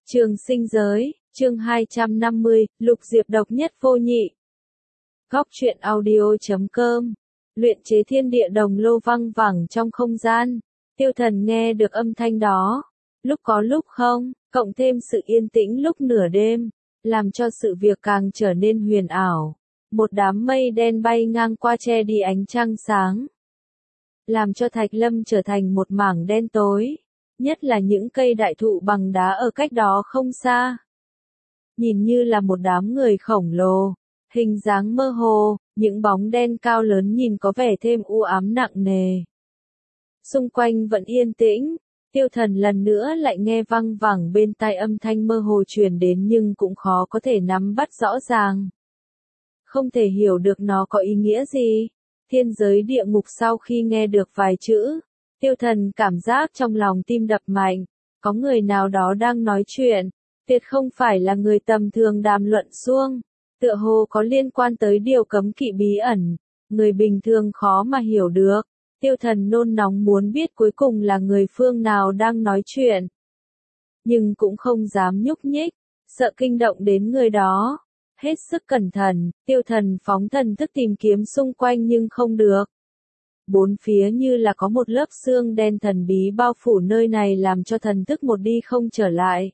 Trường sinh giới, chương 250, Lục Diệp độc nhất vô nhị. Góc truyện audio.com. Luyện chế thiên địa đồng lô văng vẳng trong không gian. Tiêu Thần nghe được âm thanh đó, lúc có lúc không, cộng thêm sự yên tĩnh lúc nửa đêm, làm cho sự việc càng trở nên huyền ảo. Một đám mây đen bay ngang qua che đi ánh trăng sáng, làm cho Thạch Lâm trở thành một mảng đen tối. Nhất là những cây đại thụ bằng đá ở cách đó không xa. Nhìn như là một đám người khổng lồ, hình dáng mơ hồ, những bóng đen cao lớn nhìn có vẻ thêm u ám nặng nề. Xung quanh vẫn yên tĩnh, Tiêu Thần lần nữa lại nghe văng vẳng bên tai âm thanh mơ hồ truyền đến nhưng cũng khó có thể nắm bắt rõ ràng. Không thể hiểu được nó có ý nghĩa gì. Thiên giới địa ngục sau khi nghe được vài chữ, Tiêu Thần cảm giác trong lòng tim đập mạnh, có người nào đó đang nói chuyện, tuyệt không phải là người tầm thường đàm luận suông, tựa hồ có liên quan tới điều cấm kỵ bí ẩn, người bình thường khó mà hiểu được. Tiêu Thần nôn nóng muốn biết cuối cùng là người phương nào đang nói chuyện, nhưng cũng không dám nhúc nhích, sợ kinh động đến người đó. Hết sức cẩn thận, Tiêu Thần phóng thần thức tìm kiếm xung quanh nhưng không được. Bốn phía như là có một lớp sương đen thần bí bao phủ nơi này làm cho thần thức một đi không trở lại.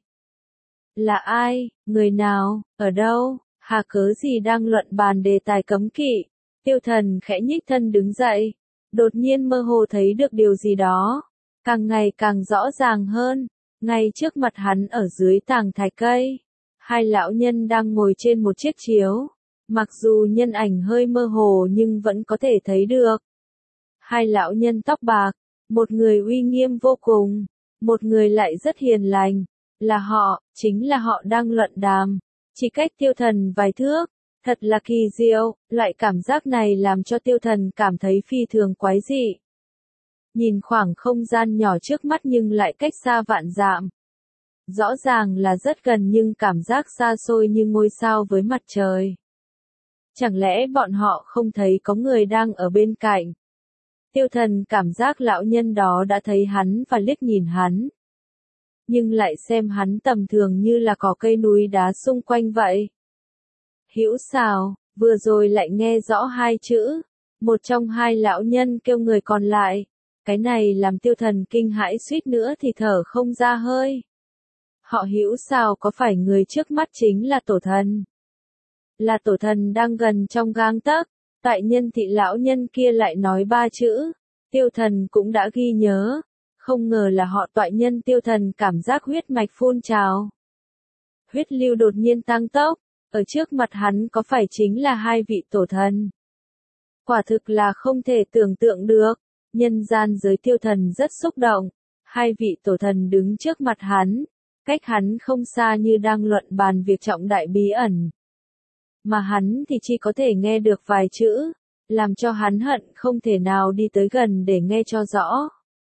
Là ai, người nào, ở đâu, hà cớ gì đang luận bàn đề tài cấm kỵ? Tiêu Thần khẽ nhích thân đứng dậy, đột nhiên mơ hồ thấy được điều gì đó, càng ngày càng rõ ràng hơn. Ngay trước mặt hắn ở dưới tàng thạch cây, hai lão nhân đang ngồi trên một chiếc chiếu, mặc dù nhân ảnh hơi mơ hồ nhưng vẫn có thể thấy được. Hai lão nhân tóc bạc, một người uy nghiêm vô cùng, một người lại rất hiền lành, là họ, chính là họ đang luận đàm, chỉ cách Tiêu Thần vài thước, thật là kỳ diệu, loại cảm giác này làm cho Tiêu Thần cảm thấy phi thường quái dị. Nhìn khoảng không gian nhỏ trước mắt nhưng lại cách xa vạn dặm. Rõ ràng là rất gần nhưng cảm giác xa xôi như ngôi sao với mặt trời. Chẳng lẽ bọn họ không thấy có người đang ở bên cạnh? Tiêu Thần cảm giác lão nhân đó đã thấy hắn và liếc nhìn hắn. Nhưng lại xem hắn tầm thường như là cỏ cây núi đá xung quanh vậy. Hữu Xào, vừa rồi lại nghe rõ hai chữ. Một trong hai lão nhân kêu người còn lại. Cái này làm Tiêu Thần kinh hãi suýt nữa thì thở không ra hơi. Họ Hữu Xào có phải người trước mắt chính là tổ thần? Là tổ thần đang gần trong gang tấc. Tại nhân thị lão nhân kia lại nói ba chữ, Tiêu Thần cũng đã ghi nhớ, không ngờ là họ toại nhân. Tiêu Thần cảm giác huyết mạch phun trào. Huyết lưu đột nhiên tăng tốc, ở trước mặt hắn có phải chính là hai vị tổ thần? Quả thực là không thể tưởng tượng được, nhân gian giới. Tiêu Thần rất xúc động, hai vị tổ thần đứng trước mặt hắn, cách hắn không xa như đang luận bàn việc trọng đại bí ẩn. Mà hắn thì chỉ có thể nghe được vài chữ, làm cho hắn hận không thể nào đi tới gần để nghe cho rõ.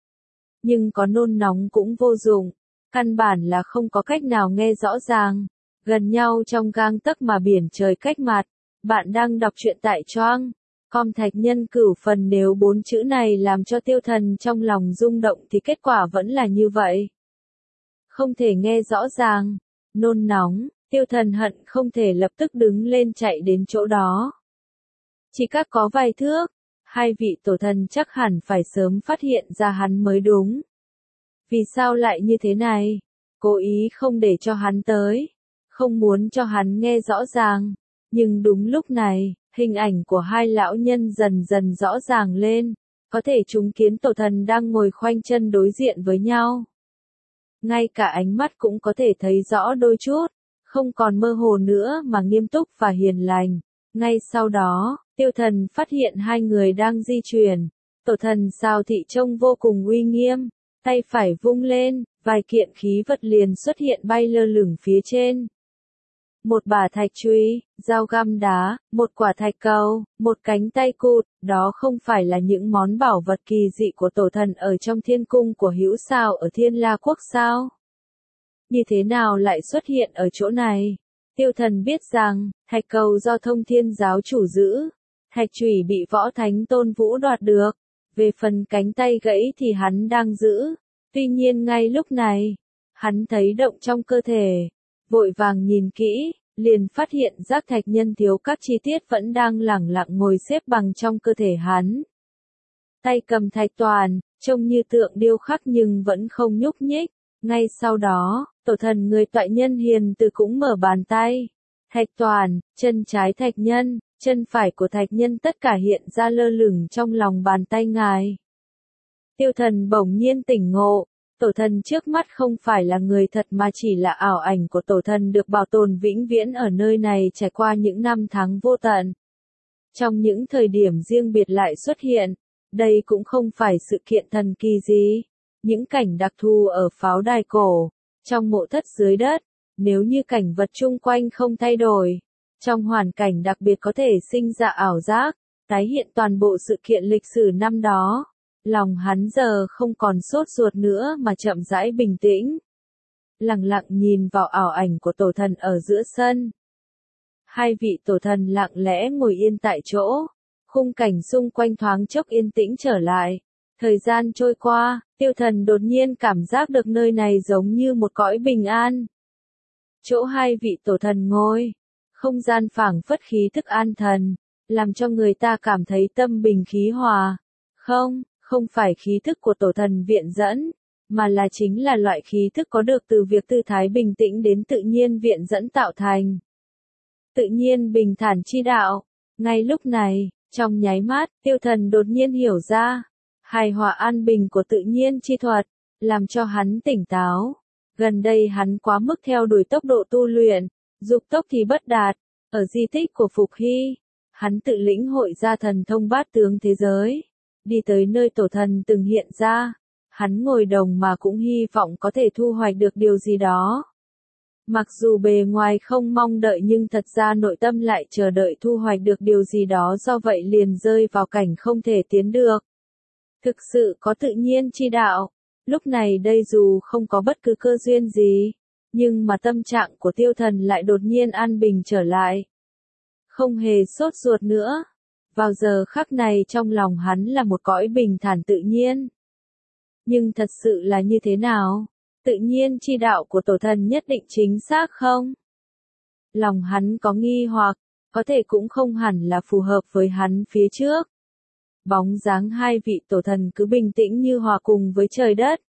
Nhưng có nôn nóng cũng vô dụng, căn bản là không có cách nào nghe rõ ràng. Gần nhau trong gang tấc mà biển trời cách mặt. Bạn đang đọc truyện tại Choang com Thạch Nhân Cửu Phần. Nếu bốn chữ này làm cho Tiêu Thần trong lòng rung động thì kết quả vẫn là như vậy. Không thể nghe rõ ràng, nôn nóng. Tiêu Thần hận không thể lập tức đứng lên chạy đến chỗ đó. Chỉ cách có vài thước, hai vị tổ thần chắc hẳn phải sớm phát hiện ra hắn mới đúng. Vì sao lại như thế này? Cố ý không để cho hắn tới, không muốn cho hắn nghe rõ ràng. Nhưng đúng lúc này, hình ảnh của hai lão nhân dần dần rõ ràng lên, có thể chứng kiến tổ thần đang ngồi khoanh chân đối diện với nhau. Ngay cả ánh mắt cũng có thể thấy rõ đôi chút. Không còn mơ hồ nữa mà nghiêm túc và hiền lành. Ngay sau đó, Tiêu Thần phát hiện hai người đang di chuyển. Tổ thần Sào Thị trông vô cùng uy nghiêm, tay phải vung lên, vài kiện khí vật liền xuất hiện bay lơ lửng phía trên. Một bả thạch chùy, dao găm đá, một quả thạch cầu, một cánh tay cụt, đó không phải là những món bảo vật kỳ dị của tổ thần ở trong thiên cung của Hữu Xào ở Thiên La Quốc sao? Như thế nào lại xuất hiện ở chỗ này? Tiêu Thần biết rằng, thạch cầu do Thông Thiên giáo chủ giữ, thạch chùy bị Võ Thánh Tôn Vũ đoạt được, về phần cánh tay gãy thì hắn đang giữ. Tuy nhiên ngay lúc này, Hắn thấy động trong cơ thể, vội vàng nhìn kỹ, liền phát hiện giác thạch nhân thiếu các chi tiết vẫn đang lẳng lặng ngồi xếp bằng trong cơ thể hắn. Tay cầm thạch toàn, trông như tượng điêu khắc nhưng vẫn không nhúc nhích. Ngay sau đó, tổ thần người toại nhân hiền từ cũng mở bàn tay. Thạch toàn, chân trái thạch nhân, chân phải của thạch nhân tất cả hiện ra lơ lửng trong lòng bàn tay ngài. Tiêu thần bỗng nhiên tỉnh ngộ, tổ thần trước mắt không phải là người thật mà chỉ là ảo ảnh của tổ thần được bảo tồn vĩnh viễn ở nơi này trải qua những năm tháng vô tận. Trong những thời điểm riêng biệt lại xuất hiện, đây cũng không phải sự kiện thần kỳ gì. Những cảnh đặc thù ở pháo đài cổ, trong mộ thất dưới đất, nếu như cảnh vật chung quanh không thay đổi, trong hoàn cảnh đặc biệt có thể sinh ra ảo giác, tái hiện toàn bộ sự kiện lịch sử năm đó. Lòng hắn giờ không còn sốt ruột nữa mà chậm rãi bình tĩnh. Lặng lặng nhìn vào ảo ảnh của tổ thần ở giữa sân. Hai vị tổ thần lặng lẽ ngồi yên tại chỗ, khung cảnh xung quanh thoáng chốc yên tĩnh trở lại. Thời gian trôi qua, tiêu thần đột nhiên cảm giác được nơi này giống như một cõi bình an. Chỗ hai vị tổ thần ngồi, không gian phảng phất khí thức an thần, làm cho người ta cảm thấy tâm bình khí hòa. Không phải khí thức của tổ thần viện dẫn, mà là chính là loại khí thức có được từ việc tư thái bình tĩnh đến tự nhiên viện dẫn tạo thành. Tự nhiên bình thản chi đạo. Ngay lúc này, trong nháy mắt, tiêu thần đột nhiên hiểu ra. Hài hòa an bình của tự nhiên chi thuật, làm cho hắn tỉnh táo. Gần đây hắn quá mức theo đuổi tốc độ tu luyện, dục tốc thì bất đạt. Ở di tích của Phục Hy, hắn tự lĩnh hội ra thần thông bát tướng thế giới. Đi tới nơi tổ thần từng hiện ra, hắn ngồi đồng mà cũng hy vọng có thể thu hoạch được điều gì đó. Mặc dù bề ngoài không mong đợi nhưng thật ra nội tâm lại chờ đợi thu hoạch được điều gì đó, do vậy liền rơi vào cảnh không thể tiến được. Thực sự có tự nhiên chi đạo, lúc này đây dù không có bất cứ cơ duyên gì, nhưng mà tâm trạng của tiêu thần lại đột nhiên an bình trở lại. Không hề sốt ruột nữa. Vào giờ khắc này trong lòng hắn là một cõi bình thản tự nhiên. Nhưng thật sự là như thế nào? Tự nhiên chi đạo của tổ thần nhất định chính xác không? Lòng hắn có nghi hoặc, có thể cũng không hẳn là phù hợp với hắn phía trước. Bóng dáng hai vị tổ thần cứ bình tĩnh như hòa cùng với trời đất.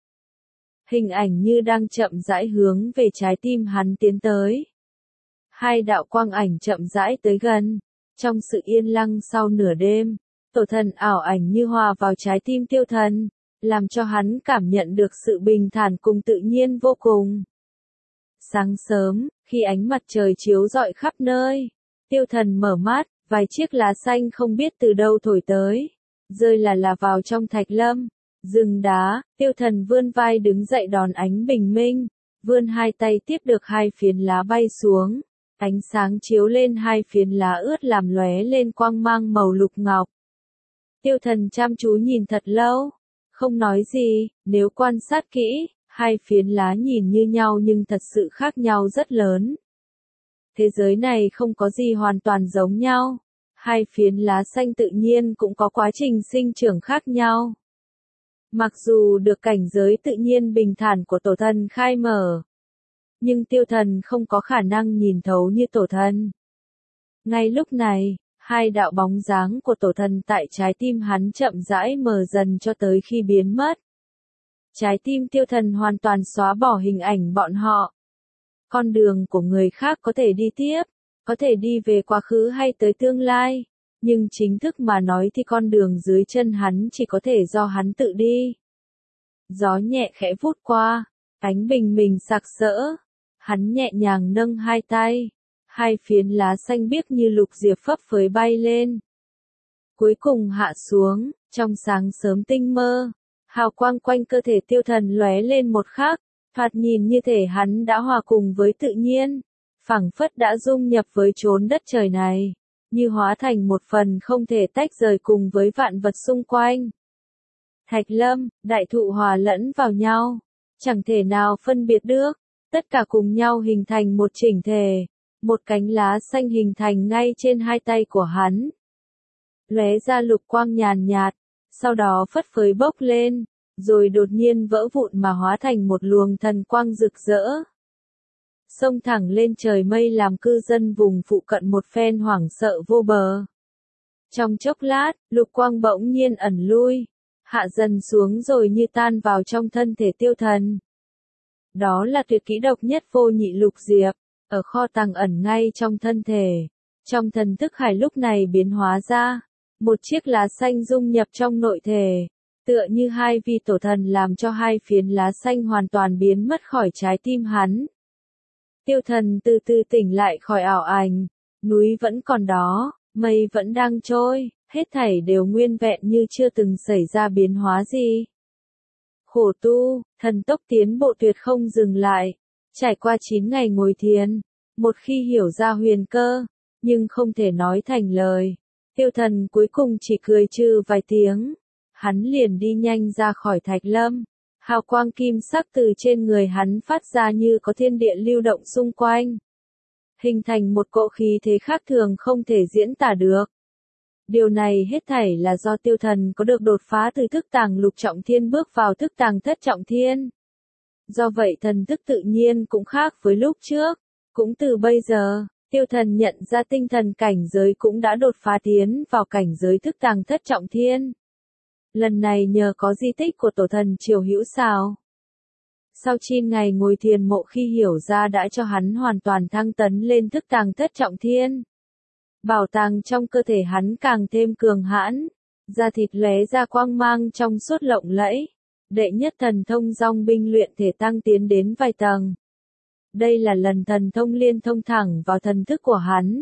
Hình ảnh như đang chậm rãi hướng về trái tim hắn tiến tới. Hai đạo quang ảnh chậm rãi tới gần. Trong sự yên lặng sau nửa đêm, tổ thần ảo ảnh như hòa vào trái tim tiêu thần, làm cho hắn cảm nhận được sự bình thản cùng tự nhiên vô cùng. Sáng sớm, khi ánh mặt trời chiếu rọi khắp nơi, tiêu thần mở mắt, vài chiếc lá xanh không biết từ đâu thổi tới, rơi là vào trong thạch lâm, rừng đá, tiêu thần vươn vai đứng dậy đón ánh bình minh, vươn hai tay tiếp được hai phiến lá bay xuống. Ánh sáng chiếu lên hai phiến lá ướt làm lóe lên quang mang màu lục ngọc. Tiêu thần chăm chú nhìn thật lâu, không nói gì, nếu quan sát kỹ, hai phiến lá nhìn như nhau nhưng thật sự khác nhau rất lớn. Thế giới này không có gì hoàn toàn giống nhau, hai phiến lá xanh tự nhiên cũng có quá trình sinh trưởng khác nhau. Mặc dù được cảnh giới tự nhiên bình thản của tổ thần khai mở, nhưng tiêu thần không có khả năng nhìn thấu như tổ thần. Ngay lúc này, hai đạo bóng dáng của tổ thần tại trái tim hắn chậm rãi mờ dần cho tới khi biến mất. Trái tim tiêu thần hoàn toàn xóa bỏ hình ảnh bọn họ. Con đường của người khác có thể đi tiếp, có thể đi về quá khứ hay tới tương lai, nhưng chính thức mà nói thì con đường dưới chân hắn chỉ có thể do hắn tự đi. Gió nhẹ khẽ vút qua, ánh bình minh sặc sỡ. Hắn nhẹ nhàng nâng hai tay, hai phiến lá xanh biếc như lục diệp phấp phới bay lên. Cuối cùng hạ xuống, trong sáng sớm tinh mơ, hào quang quanh cơ thể tiêu thần lóe lên một khắc, thoạt nhìn như thể hắn đã hòa cùng với tự nhiên, phảng phất đã dung nhập với chốn đất trời này, như hóa thành một phần không thể tách rời cùng với vạn vật xung quanh. Thạch lâm, đại thụ hòa lẫn vào nhau, chẳng thể nào phân biệt được. Tất cả cùng nhau hình thành một chỉnh thể, một cánh lá xanh hình thành ngay trên hai tay của hắn. Lóe ra lục quang nhàn nhạt, sau đó phất phới bốc lên, rồi đột nhiên vỡ vụn mà hóa thành một luồng thần quang rực rỡ. Xông thẳng lên trời mây làm cư dân vùng phụ cận một phen hoảng sợ vô bờ. Trong chốc lát, lục quang bỗng nhiên ẩn lui, hạ dần xuống rồi như tan vào trong thân thể Tiêu Thần. Đó là tuyệt kỹ độc nhất vô nhị lục diệp, ở kho tàng ẩn ngay trong thân thể. Trong thần thức hải lúc này biến hóa ra, một chiếc lá xanh dung nhập trong nội thể, tựa như hai vị tổ thần làm cho hai phiến lá xanh hoàn toàn biến mất khỏi trái tim hắn. Tiêu Thần từ từ tỉnh lại khỏi ảo ảnh, núi vẫn còn đó, mây vẫn đang trôi, hết thảy đều nguyên vẹn như chưa từng xảy ra biến hóa gì. Khổ tu, thần tốc tiến bộ tuyệt không dừng lại, trải qua 9 ngày ngồi thiền, một khi hiểu ra huyền cơ, nhưng không thể nói thành lời, Tiêu Thần cuối cùng chỉ cười trừ vài tiếng, hắn liền đi nhanh ra khỏi Thạch Lâm. Hào quang kim sắc từ trên người hắn phát ra như có thiên địa lưu động xung quanh, hình thành một cỗ khí thế khác thường không thể diễn tả được. Điều này hết thảy là do Tiêu Thần có được đột phá từ thức tàng lục trọng thiên bước vào thức tàng thất trọng thiên. Do vậy thần thức tự nhiên cũng khác với lúc trước, cũng từ bây giờ, Tiêu Thần nhận ra tinh thần cảnh giới cũng đã đột phá tiến vào cảnh giới thức tàng thất trọng thiên. Lần này nhờ có di tích của tổ thần Triều Hữu Sào. Sau 9 ngày ngồi thiền mộ khi hiểu ra đã cho hắn hoàn toàn thăng tấn lên thức tàng thất trọng thiên. Bảo tàng trong cơ thể hắn càng thêm cường hãn, da thịt lóe ra quang mang trong suốt lộng lẫy. Đệ nhất thần thông dòng binh luyện thể tăng tiến đến vài tầng. Đây là lần thần thông liên thông thẳng vào thần thức của hắn.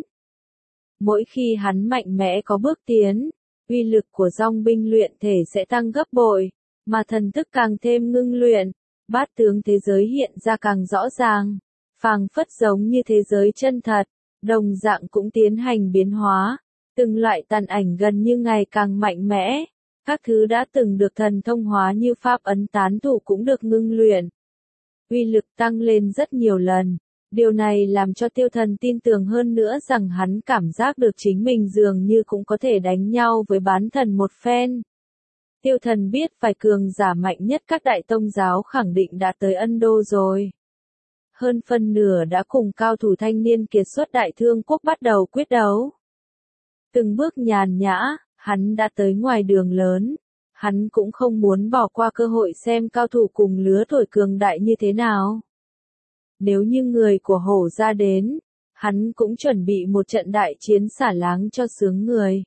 Mỗi khi hắn mạnh mẽ có bước tiến, uy lực của dòng binh luyện thể sẽ tăng gấp bội, mà thần thức càng thêm ngưng luyện, bát tướng thế giới hiện ra càng rõ ràng, phảng phất giống như thế giới chân thật, đồng dạng cũng tiến hành biến hóa, từng loại tàn ảnh gần như ngày càng mạnh mẽ, các thứ đã từng được thần thông hóa như pháp ấn tán thủ cũng được ngưng luyện. Uy lực tăng lên rất nhiều lần. Điều này làm cho Tiêu Thần tin tưởng hơn nữa rằng hắn cảm giác được chính mình dường như cũng có thể đánh nhau với bán thần một phen. Tiêu Thần biết vài cường giả mạnh nhất các đại tông giáo khẳng định đã tới Ân Đô rồi. Hơn phân nửa đã cùng cao thủ thanh niên kiệt xuất Đại Thương Quốc bắt đầu quyết đấu. Từng bước nhàn nhã, hắn đã tới ngoài đường lớn. Hắn cũng không muốn bỏ qua cơ hội xem cao thủ cùng lứa tuổi cường đại như thế nào. Nếu như người của Hổ gia đến, hắn cũng chuẩn bị một trận đại chiến xả láng cho sướng người.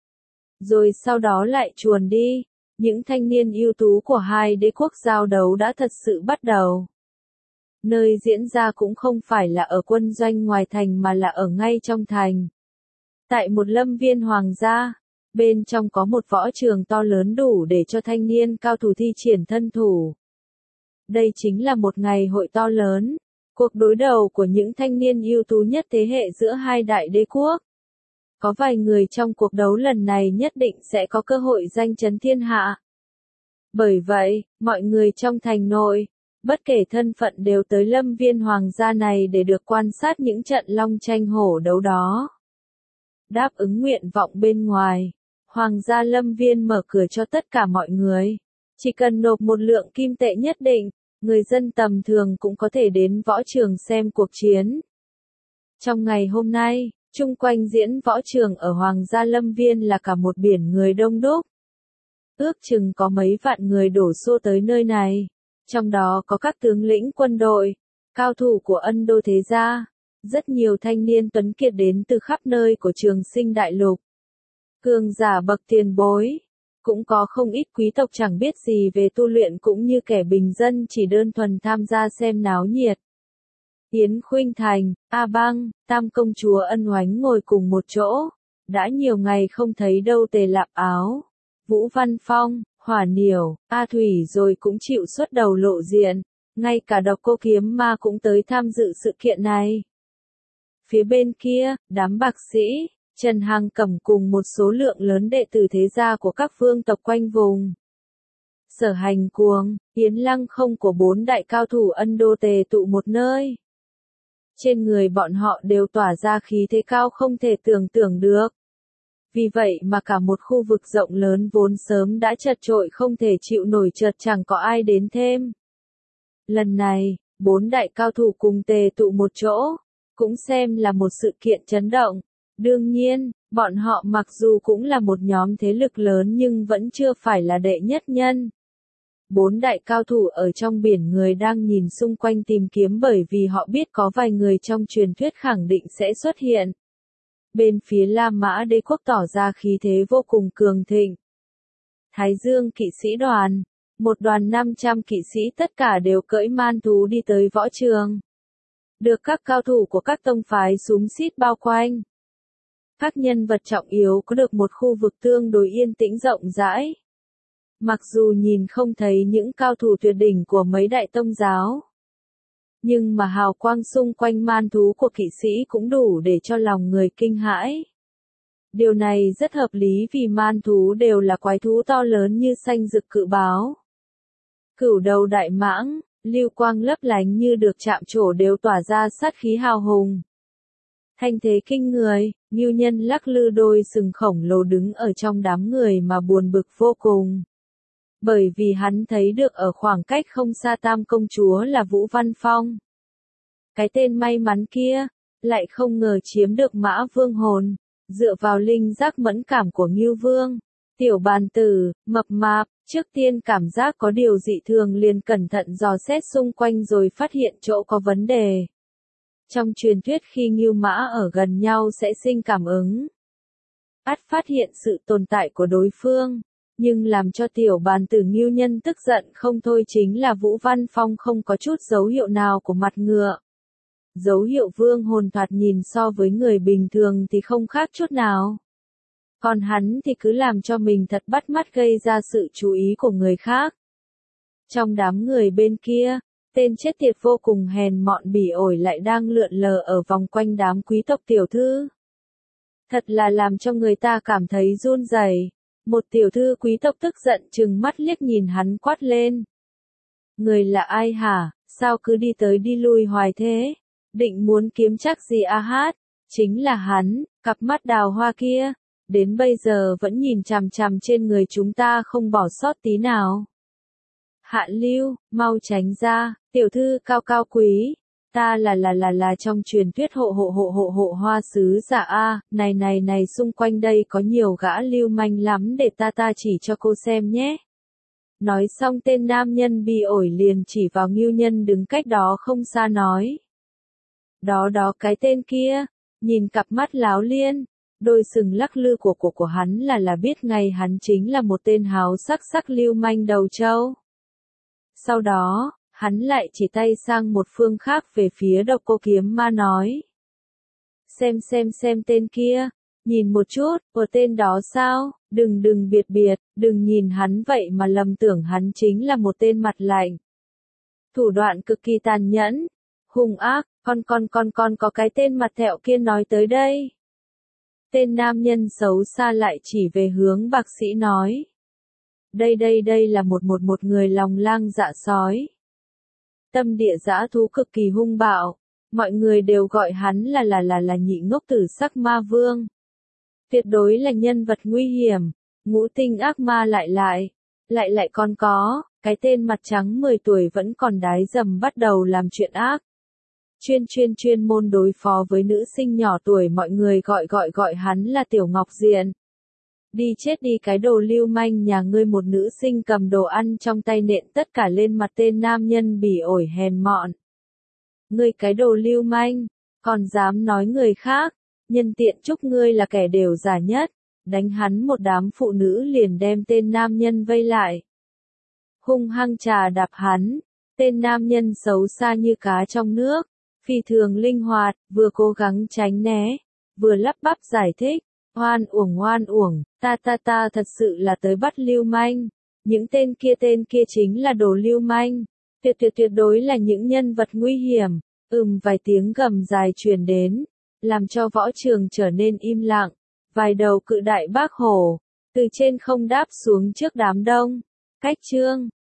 Rồi sau đó lại chuồn đi, những thanh niên ưu tú của hai đế quốc giao đấu đã thật sự bắt đầu. Nơi diễn ra cũng không phải là ở quân doanh ngoài thành mà là ở ngay trong thành. Tại một lâm viên hoàng gia, bên trong có một võ trường to lớn đủ để cho thanh niên cao thủ thi triển thân thủ. Đây chính là một ngày hội to lớn. Cuộc đối đầu của những thanh niên ưu tú nhất thế hệ giữa hai đại đế quốc. Có vài người trong cuộc đấu lần này nhất định sẽ có cơ hội danh chấn thiên hạ. Bởi vậy, mọi người trong thành nội, bất kể thân phận đều tới lâm viên hoàng gia này để được quan sát những trận long tranh hổ đấu đó. Đáp ứng nguyện vọng bên ngoài, hoàng gia lâm viên mở cửa cho tất cả mọi người. Chỉ cần nộp một lượng kim tệ nhất định, người dân tầm thường cũng có thể đến võ trường xem cuộc chiến. Trong ngày hôm nay, chung quanh diễn võ trường ở Hoàng gia Lâm Viên là cả một biển người đông đúc. Ước chừng có mấy vạn người đổ xô tới nơi này, trong đó có các tướng lĩnh quân đội, cao thủ của Ân Đô thế gia, rất nhiều thanh niên tuấn kiệt đến từ khắp nơi của Trường Sinh Đại Lục. Cường giả bậc tiền bối. Cũng có không ít quý tộc chẳng biết gì về tu luyện cũng như kẻ bình dân chỉ đơn thuần tham gia xem náo nhiệt. Yến Khuynh Thành, A Băng, Tam công chúa ân oánh ngồi cùng một chỗ. Đã nhiều ngày không thấy đâu Tề Lạp Áo, Vũ Văn Phong, Hỏa Niểu, A Thủy rồi cũng chịu xuất đầu lộ diện. Ngay cả Độc Cô Kiếm Ma cũng tới tham dự sự kiện này. Phía bên kia, đám bạc sĩ, Trần Hằng Cẩm cùng một số lượng lớn đệ tử thế gia của các vương tộc quanh vùng. Sở Hành Cuồng, Yến Lăng Không của 4 đại cao thủ Ân Đô tề tụ một nơi. Trên người bọn họ đều tỏa ra khí thế cao không thể tưởng tượng được. Vì vậy mà cả một khu vực rộng lớn vốn sớm đã chật chội không thể chịu nổi chợt chẳng có ai đến thêm. Lần này, 4 đại cao thủ cùng tề tụ một chỗ, cũng xem là một sự kiện chấn động. Đương nhiên, bọn họ mặc dù cũng là một nhóm thế lực lớn nhưng vẫn chưa phải là đệ nhất nhân. 4 đại cao thủ ở trong biển người đang nhìn xung quanh tìm kiếm bởi vì họ biết có vài người trong truyền thuyết khẳng định sẽ xuất hiện. Bên phía La Mã Đế quốc tỏ ra khí thế vô cùng cường thịnh. Thái Dương kỵ sĩ đoàn, một đoàn 500 kỵ sĩ tất cả đều cưỡi man thú đi tới võ trường. Được các cao thủ của các tông phái xúm xít bao quanh. Các nhân vật trọng yếu có được một khu vực tương đối yên tĩnh rộng rãi. Mặc dù nhìn không thấy những cao thủ tuyệt đỉnh của mấy đại tông giáo. Nhưng mà hào quang xung quanh man thú của kỵ sĩ cũng đủ để cho lòng người kinh hãi. Điều này rất hợp lý vì man thú đều là quái thú to lớn như xanh rực cự báo. Cửu đầu đại mãng, lưu quang lấp lánh như được chạm trổ đều tỏa ra sát khí hào hùng. Thanh thế kinh người, ngưu nhân lắc lư đôi sừng khổng lồ đứng ở trong đám người mà buồn bực vô cùng. Bởi vì hắn thấy được ở khoảng cách không xa Tam công chúa là Vũ Văn Phong. Cái tên may mắn kia, lại không ngờ chiếm được Mã Vương hồn, dựa vào linh giác mẫn cảm của Ngưu Vương. Tiểu bàn tử, mập mạp, trước tiên cảm giác có điều dị thường liền cẩn thận dò xét xung quanh rồi phát hiện chỗ có vấn đề. Trong truyền thuyết khi Ngưu Mã ở gần nhau sẽ sinh cảm ứng. Ắt phát hiện sự tồn tại của đối phương. Nhưng làm cho tiểu bàn tử Ngưu nhân tức giận không thôi chính là Vũ Văn Phong không có chút dấu hiệu nào của mặt ngựa. Dấu hiệu vương hồn thoạt nhìn so với người bình thường thì không khác chút nào. Còn hắn thì cứ làm cho mình thật bắt mắt gây ra sự chú ý của người khác. Trong đám người bên kia, tên chết tiệt vô cùng hèn mọn bỉ ổi lại đang lượn lờ ở vòng quanh đám quý tộc tiểu thư. Thật là làm cho người ta cảm thấy run rẩy. Một tiểu thư quý tộc tức giận trừng mắt liếc nhìn hắn quát lên. Người là ai hả, sao cứ đi tới đi lui hoài thế? Định muốn kiếm chắc gì a hát? Chính là hắn, cặp mắt đào hoa kia. Đến bây giờ vẫn nhìn chằm chằm trên người chúng ta không bỏ sót tí nào. Hạ Lưu, mau tránh ra, tiểu thư cao cao quý. Ta là trong truyền thuyết hộ hoa sứ giả a, này xung quanh đây có nhiều gã lưu manh lắm để ta chỉ cho cô xem nhé. Nói xong tên nam nhân bi ổi liền chỉ vào Ngưu nhân đứng cách đó không xa nói. Đó cái tên kia, nhìn cặp mắt láo liên, đôi sừng lắc lư của hắn là biết ngay hắn chính là một tên háo sắc lưu manh đầu trâu. Sau đó, hắn lại chỉ tay sang một phương khác về phía Độc Cô Kiếm Ma nói. Xem tên kia, nhìn một chút, ở tên đó sao, đừng biệt, đừng nhìn hắn vậy mà lầm tưởng hắn chính là một tên mặt lạnh. Thủ đoạn cực kỳ tàn nhẫn, hung ác, con có cái tên mặt thẹo kia nói tới đây. Tên nam nhân xấu xa lại chỉ về hướng bác sĩ nói. Đây là một người lòng lang dạ sói. Tâm địa dã thú cực kỳ hung bạo, mọi người đều gọi hắn là nhị ngốc tử sắc ma vương. Tuyệt đối là nhân vật nguy hiểm, ngũ tinh ác ma lại còn có, cái tên mặt trắng 10 tuổi vẫn còn đái dầm bắt đầu làm chuyện ác. Chuyên môn đối phó với nữ sinh nhỏ tuổi mọi người gọi hắn là Tiểu Ngọc Diện. Đi chết đi cái đồ lưu manh nhà ngươi, một nữ sinh cầm đồ ăn trong tay nện tất cả lên mặt tên nam nhân bỉ ổi hèn mọn. Ngươi cái đồ lưu manh, còn dám nói người khác, nhân tiện chúc ngươi là kẻ đều giả nhất, đánh hắn một đám phụ nữ liền đem tên nam nhân vây lại. Hung hăng trà đạp hắn, tên nam nhân xấu xa như cá trong nước, phi thường linh hoạt, vừa cố gắng tránh né, vừa lắp bắp giải thích. Oan uổng, ta thật sự là tới bắt lưu manh. Những tên kia chính là đồ lưu manh. Tuyệt đối là những nhân vật nguy hiểm. Vài tiếng gầm dài truyền đến, làm cho võ trường trở nên im lặng. Vài đầu cự đại bác hổ, từ trên không đáp xuống trước đám đông. Cách chương